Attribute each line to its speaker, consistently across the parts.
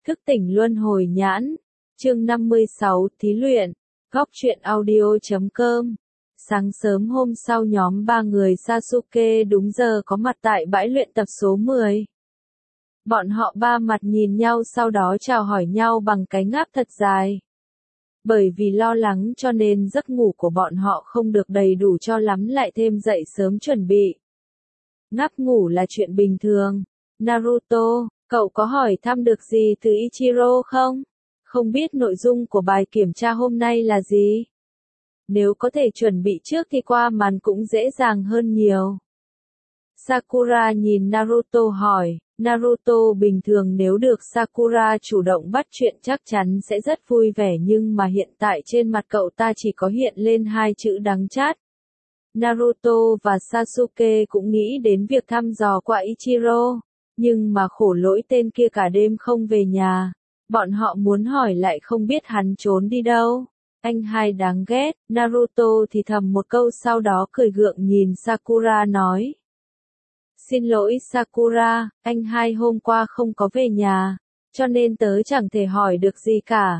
Speaker 1: Thức tỉnh luân hồi nhãn. Chương 56, thí luyện. Góc truyện audio.com. Sáng sớm hôm sau nhóm 3 người Sasuke đúng giờ có mặt tại bãi luyện tập số 10. Bọn họ ba mặt nhìn nhau sau đó chào hỏi nhau bằng cái ngáp thật dài. Bởi vì lo lắng cho nên giấc ngủ của bọn họ không được đầy đủ cho lắm lại thêm dậy sớm chuẩn bị. Ngáp ngủ là chuyện bình thường. Naruto, cậu có hỏi thăm được gì từ Ichiro không? Không biết nội dung của bài kiểm tra hôm nay là gì? Nếu có thể chuẩn bị trước thì qua màn cũng dễ dàng hơn nhiều. Sakura nhìn Naruto hỏi, Naruto bình thường nếu được Sakura chủ động bắt chuyện chắc chắn sẽ rất vui vẻ nhưng mà hiện tại trên mặt cậu ta chỉ có hiện lên hai chữ đắng chát. Naruto và Sasuke cũng nghĩ đến việc thăm dò qua Ichiro, nhưng mà khổ lỗi tên kia cả đêm không về nhà. Bọn họ muốn hỏi lại không biết hắn trốn đi đâu. Anh hai đáng ghét, Naruto thì thầm một câu sau đó cười gượng nhìn Sakura nói. Xin lỗi Sakura, anh hai hôm qua không có về nhà, cho nên tớ chẳng thể hỏi được gì cả.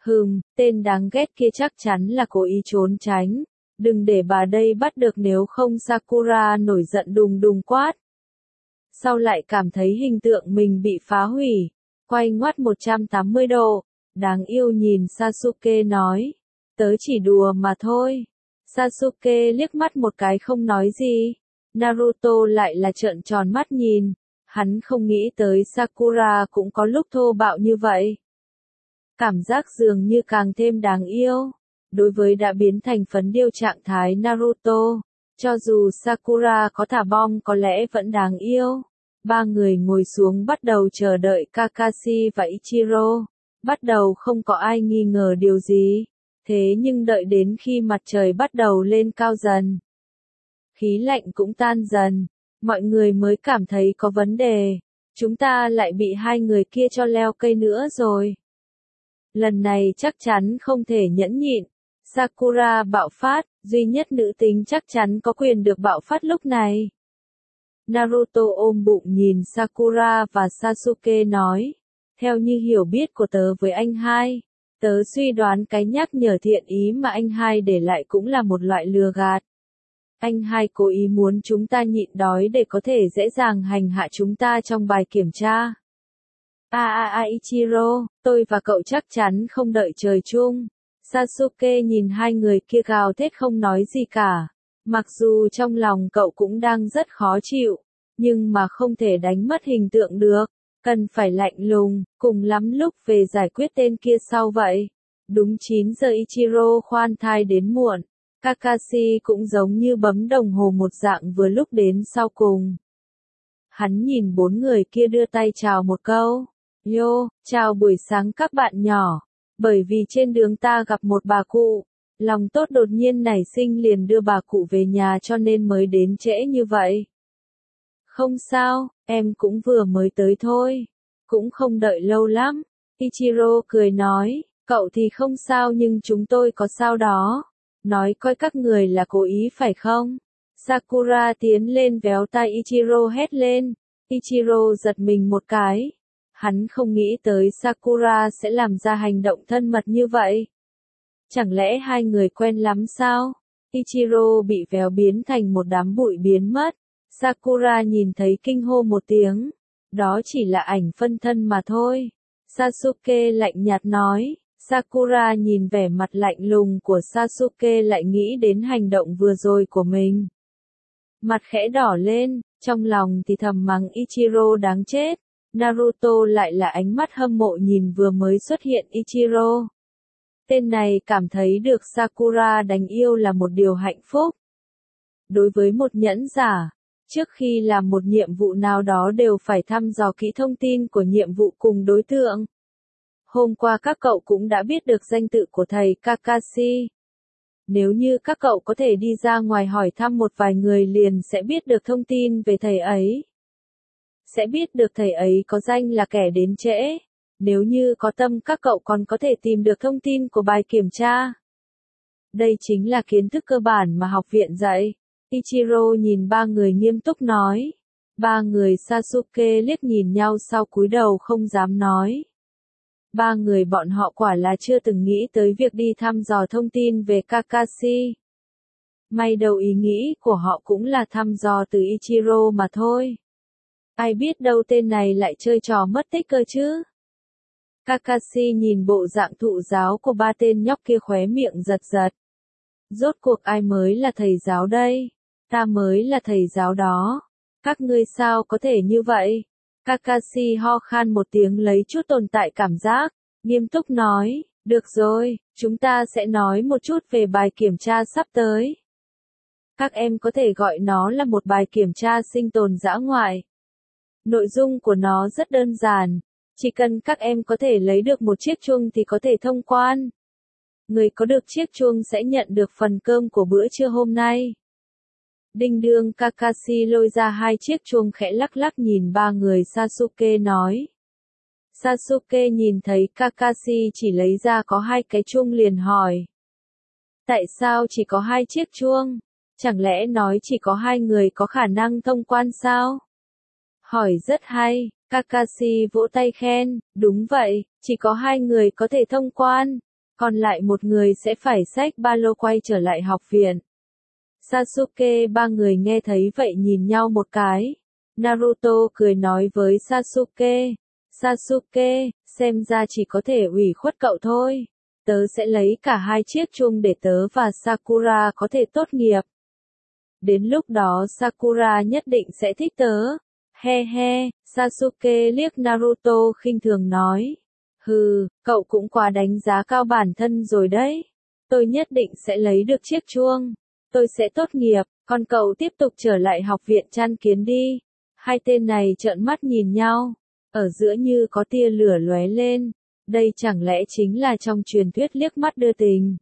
Speaker 1: Tên đáng ghét kia chắc chắn là cố ý trốn tránh. Đừng để bà đây bắt được nếu không Sakura nổi giận đùng đùng quát. Sau lại cảm thấy hình tượng mình bị phá hủy, quay ngoắt 180 độ, đáng yêu nhìn Sasuke nói. Tớ chỉ đùa mà thôi. Sasuke liếc mắt một cái không nói gì. Naruto lại là trợn tròn mắt nhìn. Hắn không nghĩ tới Sakura cũng có lúc thô bạo như vậy. Cảm giác dường như càng thêm đáng yêu. Đối với đã biến thành phấn điêu trạng thái Naruto, cho dù Sakura có thả bom có lẽ vẫn đáng yêu. Ba người ngồi xuống bắt đầu chờ đợi Kakashi và Ichiro. Bắt đầu không có ai nghi ngờ điều gì. Thế nhưng đợi đến khi mặt trời bắt đầu lên cao dần, khí lạnh cũng tan dần, mọi người mới cảm thấy có vấn đề. Chúng ta lại bị hai người kia cho leo cây nữa rồi. Lần này chắc chắn không thể nhẫn nhịn. Sakura bạo phát, duy nhất nữ tính chắc chắn có quyền được bạo phát lúc này. Naruto ôm bụng nhìn Sakura và Sasuke nói. Theo như hiểu biết của tớ với anh hai, tớ suy đoán cái nhắc nhở thiện ý mà anh hai để lại cũng là một loại lừa gạt. Anh hai cố ý muốn chúng ta nhịn đói để có thể dễ dàng hành hạ chúng ta trong bài kiểm tra. Ichiro, tôi và cậu chắc chắn không đợi trời chung. Sasuke nhìn hai người kia gào thét không nói gì cả. Mặc dù trong lòng cậu cũng đang rất khó chịu, nhưng mà không thể đánh mất hình tượng được. Cần phải lạnh lùng, cùng lắm lúc về giải quyết tên kia sau vậy. Đúng 9 giờ Ichiro khoan thai đến muộn. Kakashi cũng giống như bấm đồng hồ một dạng vừa lúc đến sau cùng. Hắn nhìn bốn người kia đưa tay chào một câu. Yo, chào buổi sáng các bạn nhỏ. Bởi vì trên đường ta gặp một bà cụ. Lòng tốt đột nhiên nảy sinh liền đưa bà cụ về nhà cho nên mới đến trễ như vậy. Không sao, em cũng vừa mới tới thôi. Cũng không đợi lâu lắm. Ichiro cười nói, cậu thì không sao nhưng chúng tôi có sao đó. Nói coi các người là cố ý phải không? Sakura tiến lên véo tay Ichiro hét lên. Ichiro giật mình một cái. Hắn không nghĩ tới Sakura sẽ làm ra hành động thân mật như vậy. Chẳng lẽ hai người quen lắm sao? Ichiro bị véo biến thành một đám bụi biến mất. Sakura nhìn thấy kinh hô một tiếng. Đó chỉ là ảnh phân thân mà thôi. Sasuke lạnh nhạt nói. Sakura nhìn vẻ mặt lạnh lùng của Sasuke lại nghĩ đến hành động vừa rồi của mình. Mặt khẽ đỏ lên, trong lòng thì thầm mắng Ichiro đáng chết. Naruto lại là ánh mắt hâm mộ nhìn vừa mới xuất hiện Ichiro. Tên này cảm thấy được Sakura đánh yêu là một điều hạnh phúc. Đối với một nhẫn giả, trước khi làm một nhiệm vụ nào đó đều phải thăm dò kỹ thông tin của nhiệm vụ cùng đối tượng. Hôm qua các cậu cũng đã biết được danh tự của thầy Kakashi. Nếu như các cậu có thể đi ra ngoài hỏi thăm một vài người liền sẽ biết được thông tin về thầy ấy. Sẽ biết được thầy ấy có danh là kẻ đến trễ. Nếu như có tâm các cậu còn có thể tìm được thông tin của bài kiểm tra. Đây chính là kiến thức cơ bản mà học viện dạy. Ichiro nhìn ba người nghiêm túc nói. Ba người Sasuke liếc nhìn nhau sau cúi đầu không dám nói. Ba người bọn họ quả là chưa từng nghĩ tới việc đi thăm dò thông tin về Kakashi. May đầu ý nghĩ của họ cũng là thăm dò từ Ichiro mà thôi. Ai biết đâu tên này lại chơi trò mất tích cơ chứ. Kakashi nhìn bộ dạng thụ giáo của ba tên nhóc kia khóe miệng giật giật. Rốt cuộc ai mới là thầy giáo đây? Ta mới là thầy giáo đó. Các ngươi sao có thể như vậy? Kakashi ho khan một tiếng lấy chút tồn tại cảm giác, nghiêm túc nói, được rồi, chúng ta sẽ nói một chút về bài kiểm tra sắp tới. Các em có thể gọi nó là một bài kiểm tra sinh tồn dã ngoại. Nội dung của nó rất đơn giản, chỉ cần các em có thể lấy được một chiếc chuông thì có thể thông quan. Người có được chiếc chuông sẽ nhận được phần cơm của bữa trưa hôm nay. Đinh đương Kakashi lôi ra hai chiếc chuông khẽ lắc lắc nhìn ba người Sasuke nói. Sasuke nhìn thấy Kakashi chỉ lấy ra có hai cái chuông liền hỏi. Tại sao chỉ có hai chiếc chuông? Chẳng lẽ nói chỉ có hai người có khả năng thông quan sao? Hỏi rất hay, Kakashi vỗ tay khen, đúng vậy, chỉ có hai người có thể thông quan, còn lại một người sẽ phải xách ba lô quay trở lại học viện. Sasuke ba người nghe thấy vậy nhìn nhau một cái. Naruto cười nói với Sasuke, Sasuke, xem ra chỉ có thể ủy khuất cậu thôi. Tớ sẽ lấy cả hai chiếc chuông để tớ và Sakura có thể tốt nghiệp. Đến lúc đó Sakura nhất định sẽ thích tớ. He he, Sasuke liếc Naruto khinh thường nói. Hừ, cậu cũng quá đánh giá cao bản thân rồi đấy. Tôi nhất định sẽ lấy được chiếc chuông. Tôi sẽ tốt nghiệp, còn cậu tiếp tục trở lại học viện Chăn Kiến đi. Hai tên này trợn mắt nhìn nhau. Ở giữa như có tia lửa lóe lên. Đây chẳng lẽ chính là trong truyền thuyết liếc mắt đưa tình.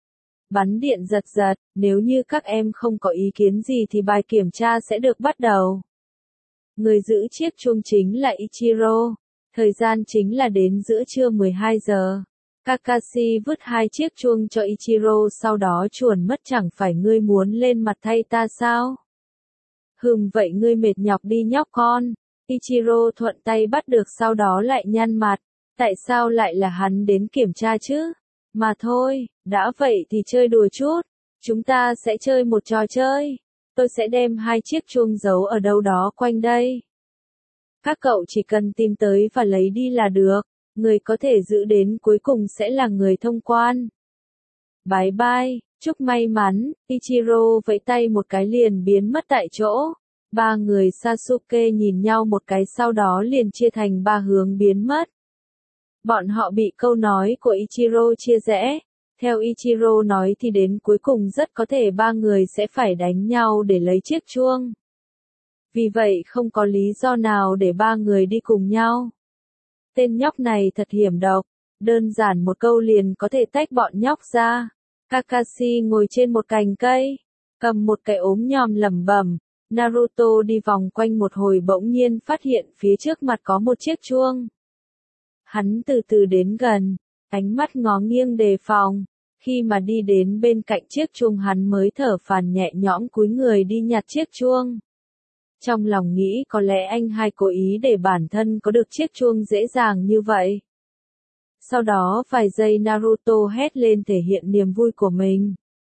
Speaker 1: Bắn điện giật giật, nếu như các em không có ý kiến gì thì bài kiểm tra sẽ được bắt đầu. Người giữ chiếc chuông chính là Ichiro. Thời gian chính là đến giữa trưa 12 giờ. Kakashi vứt hai chiếc chuông cho Ichiro sau đó chuồn mất chẳng phải ngươi muốn lên mặt thay ta sao? Vậy ngươi mệt nhọc đi nhóc con. Ichiro thuận tay bắt được sau đó lại nhăn mặt. Tại sao lại là hắn đến kiểm tra chứ? Mà thôi, đã vậy thì chơi đùa chút. Chúng ta sẽ chơi một trò chơi. Tôi sẽ đem hai chiếc chuông giấu ở đâu đó quanh đây. Các cậu chỉ cần tìm tới và lấy đi là được. Người có thể giữ đến cuối cùng sẽ là người thông quan. Bye bye, chúc may mắn, Ichiro vẫy tay một cái liền biến mất tại chỗ. Ba người Sasuke nhìn nhau một cái sau đó liền chia thành ba hướng biến mất. Bọn họ bị câu nói của Ichiro chia rẽ. Theo Ichiro nói thì đến cuối cùng rất có thể ba người sẽ phải đánh nhau để lấy chiếc chuông. Vì vậy không có lý do nào để ba người đi cùng nhau. Tên nhóc này thật hiểm độc, đơn giản một câu liền có thể tách bọn nhóc ra. Kakashi ngồi trên một cành cây, cầm một cái ốm nhòm lẩm bẩm. Naruto đi vòng quanh một hồi bỗng nhiên phát hiện phía trước mặt có một chiếc chuông. Hắn từ từ đến gần, ánh mắt ngó nghiêng đề phòng. Khi mà đi đến bên cạnh chiếc chuông hắn mới thở phào nhẹ nhõm cúi người đi nhặt chiếc chuông. Trong lòng nghĩ có lẽ anh hai cố ý để bản thân có được chiếc chuông dễ dàng như vậy. Sau đó vài giây Naruto hét lên thể hiện niềm vui của mình.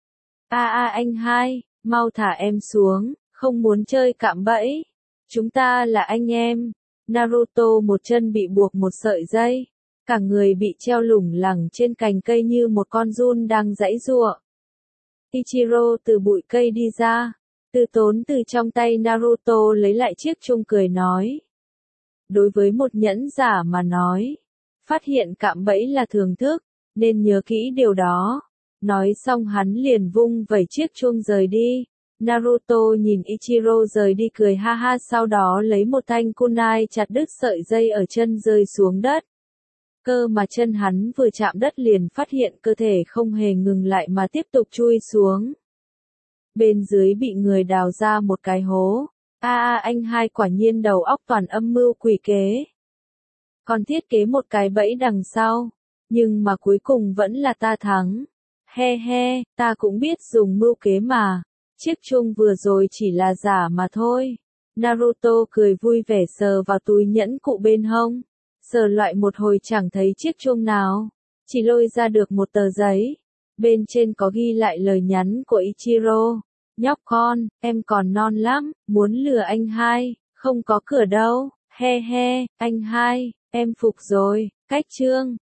Speaker 1: Anh hai, mau thả em xuống, không muốn chơi cạm bẫy. Chúng ta là anh em. Naruto một chân bị buộc một sợi dây. Cả người bị treo lủng lẳng trên cành cây như một con giun đang giãy giụa. Ichiro từ bụi cây đi ra. Từ tốn từ trong tay Naruto lấy lại chiếc chuông cười nói. Đối với một nhẫn giả mà nói, phát hiện cạm bẫy là thưởng thức, nên nhớ kỹ điều đó. Nói xong hắn liền vung vẩy chiếc chuông rời đi. Naruto nhìn Ichiro rời đi cười ha ha sau đó lấy một thanh kunai chặt đứt sợi dây ở chân rơi xuống đất. Cơ mà chân hắn vừa chạm đất liền phát hiện cơ thể không hề ngừng lại mà tiếp tục chui xuống. Bên dưới bị người đào ra một cái hố. Anh hai quả nhiên đầu óc toàn âm mưu quỷ kế. Còn thiết kế một cái bẫy đằng sau. Nhưng mà cuối cùng vẫn là ta thắng. He he, ta cũng biết dùng mưu kế mà. Chiếc chuông vừa rồi chỉ là giả mà thôi. Naruto cười vui vẻ sờ vào túi nhẫn cụ bên hông. Sờ loại một hồi chẳng thấy chiếc chuông nào. Chỉ lôi ra được một tờ giấy. Bên trên có ghi lại lời nhắn của Ichiro. Nhóc con, em còn non lắm, muốn lừa anh hai, không có cửa đâu, he he, anh hai, em phục rồi, cách chương.